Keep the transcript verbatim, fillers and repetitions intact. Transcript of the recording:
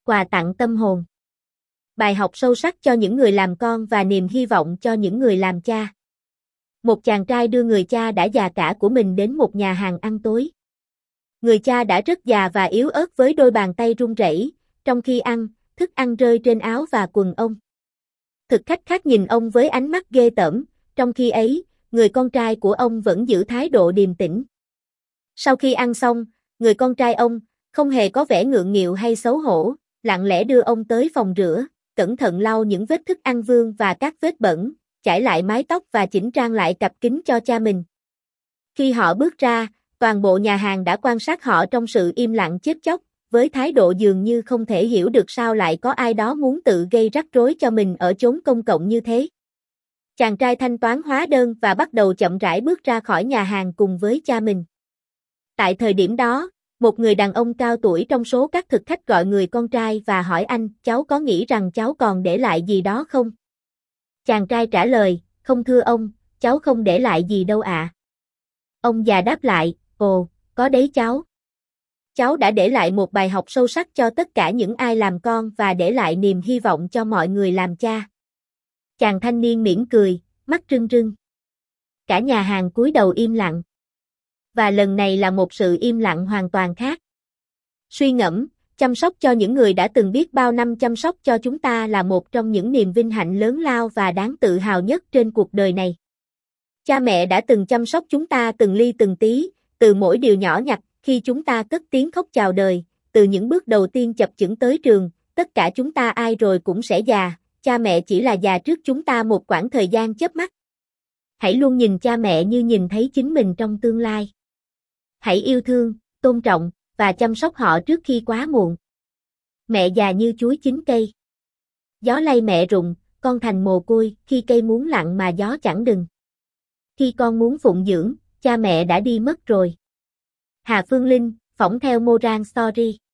quà tặng tâm hồn. Bài học sâu sắc cho những người làm con và niềm hy vọng cho những người làm cha. Một chàng trai đưa người cha đã già cả của mình đến một nhà hàng ăn tối. Người cha đã rất già và yếu ớt với đôi bàn tay run rẩy, trong khi ăn, thức ăn rơi trên áo và quần ông. Thực khách khác nhìn ông với ánh mắt ghê tởm, trong khi ấy, người con trai của ông vẫn giữ thái độ điềm tĩnh. Sau khi ăn xong, người con trai ông, không hề có vẻ ngượng nghịu hay xấu hổ, lặng lẽ đưa ông tới phòng rửa, cẩn thận lau những vết thức ăn vương và các vết bẩn, chải lại mái tóc và chỉnh trang lại cặp kính cho cha mình. Khi họ bước ra, toàn bộ nhà hàng đã quan sát họ trong sự im lặng chết chóc, với thái độ dường như không thể hiểu được sao lại có ai đó muốn tự gây rắc rối cho mình ở chốn công cộng như thế. Chàng trai thanh toán hóa đơn và bắt đầu chậm rãi bước ra khỏi nhà hàng cùng với cha mình. Tại thời điểm đó, một người đàn ông cao tuổi trong số các thực khách gọi người con trai và hỏi anh, cháu có nghĩ rằng cháu còn để lại gì đó không? Chàng trai trả lời, không thưa ông, cháu không để lại gì đâu ạ. À. Ông già đáp lại, ồ, có đấy cháu. Cháu đã để lại một bài học sâu sắc cho tất cả những ai làm con và để lại niềm hy vọng cho mọi người làm cha. Chàng thanh niên mỉm cười, mắt rưng rưng. Cả nhà hàng cúi đầu im lặng. Và lần này là một sự im lặng hoàn toàn khác. Suy ngẫm, chăm sóc cho những người đã từng biết bao năm chăm sóc cho chúng ta là một trong những niềm vinh hạnh lớn lao và đáng tự hào nhất trên cuộc đời này. Cha mẹ đã từng chăm sóc chúng ta từng ly từng tí, từ mỗi điều nhỏ nhặt, khi chúng ta cất tiếng khóc chào đời, từ những bước đầu tiên chập chững tới trường, tất cả chúng ta ai rồi cũng sẽ già, cha mẹ chỉ là già trước chúng ta một quãng thời gian chớp mắt. Hãy luôn nhìn cha mẹ như nhìn thấy chính mình trong tương lai. Hãy yêu thương, tôn trọng, và chăm sóc họ trước khi quá muộn. Mẹ già như chuối chín cây. Gió lay mẹ rụng, con thành mồ côi, khi cây muốn lặng mà gió chẳng đừng. Khi con muốn phụng dưỡng, cha mẹ đã đi mất rồi. Hà Phương Linh, phỏng theo Morang Story.